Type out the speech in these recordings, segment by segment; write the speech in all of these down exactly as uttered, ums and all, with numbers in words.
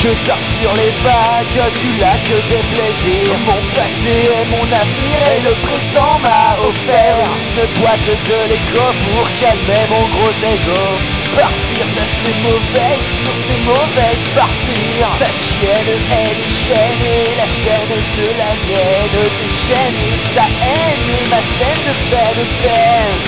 Je sors sur les vagues du lac des plaisirs. Mon passé et mon avenir et le présent m'a offert une boîte de Lego pour calmer mon gros ego. Partir ça c'est mauvais, sur c'est mauvais j'partir. Ta chienne elle est chaîne et la chaîne de la mienne déchaîne sa haine et ma scène de peine peine.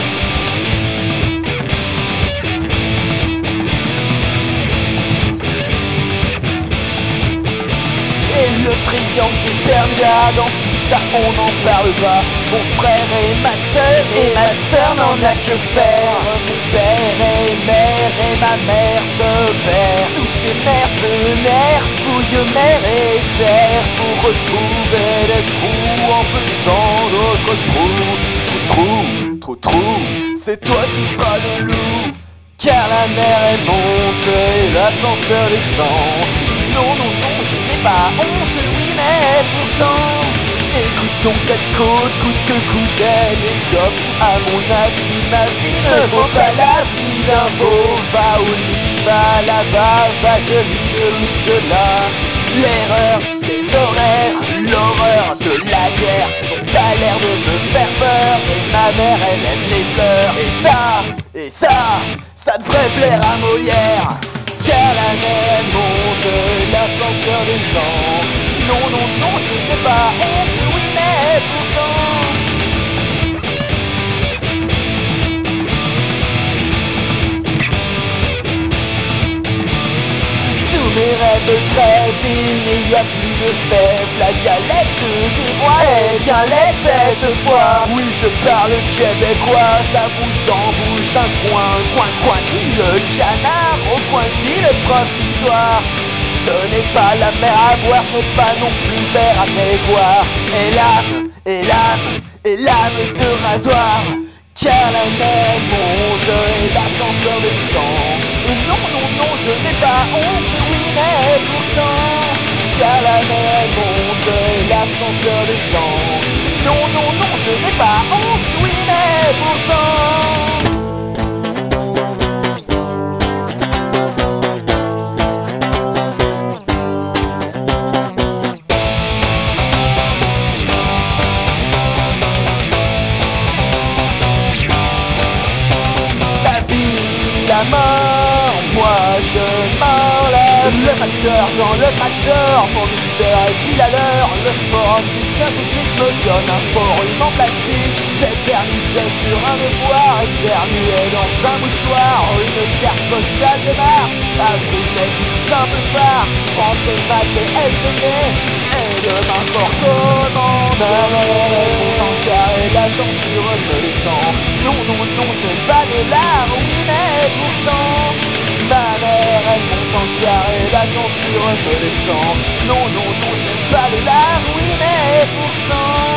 Et le triangle des Bermudas, dans tout ça on n'en parle pas. Mon frère et ma sœur, et ma sœur n'en a que faire. Mon père et mère et ma mère se perd. Tous ces mercenaires fouillent mer et terre pour retrouver les trous en faisant d'autres trous. Trous, trous, trous, c'est toi qui seras le loup. Car la mer est montée et l'ascenseur descend. Non, non, non, je n'ai pas honte, oui, mais pourtant écoute donc cette côte, coûte que coûte elle est top. À mon avis, ma vie ne vaut pas la vie d'un beau. Va au lit, va là-bas, va de l'île de là. L'erreur des horaires, l'horreur de la guerre. T'as l'air de me faire peur, et ma mère elle aime les fleurs. Et ça, et ça, ça devrait plaire à Molière. Car la mer monte, l'ascenseur descend. Non, non, non, je n'ai pas honte, oui, mais pourtant tous mes rêves crèvent, il n'y a plus de fèves. La galette des rois est bien laide cette fois. Oui, je parle québécois, ça bouge en bouche un coin. Coin, coin, dit le canard, au coin dit le prof d'histoire. Ce n'est pas la mer à boire, ce n'est pas non plus le verre à prévoir. Et l'âme, et l'âme, et l'âme de rasoir. Car la mer monte et l'ascenseur descend. Et non, non, non, je n'ai pas honte, oui, mais pourtant. Car la mer monte et l'ascenseur descend. Non, non, non, je n'ai pas honte, oui, mais pourtant. La mort, moi je m'enlève. Le facteur dans le tracteur, fournisseur et pile à l'heure. Le forum du scientifique me donne un forum en plastique. S'éterniser sur un devoir, éternué dans un mouchoir. Une carte postale de Mars, abrité d'une simple phare. Français, maths et S V T, et demain fort comment en carré, la censure me descend. Non, non, non, c'est pas de l'art, oui, mais pourtant ma mère, elle monte en carré, la censure me descend. Non, non, non, c'est pas de l'art, oui, mais pourtant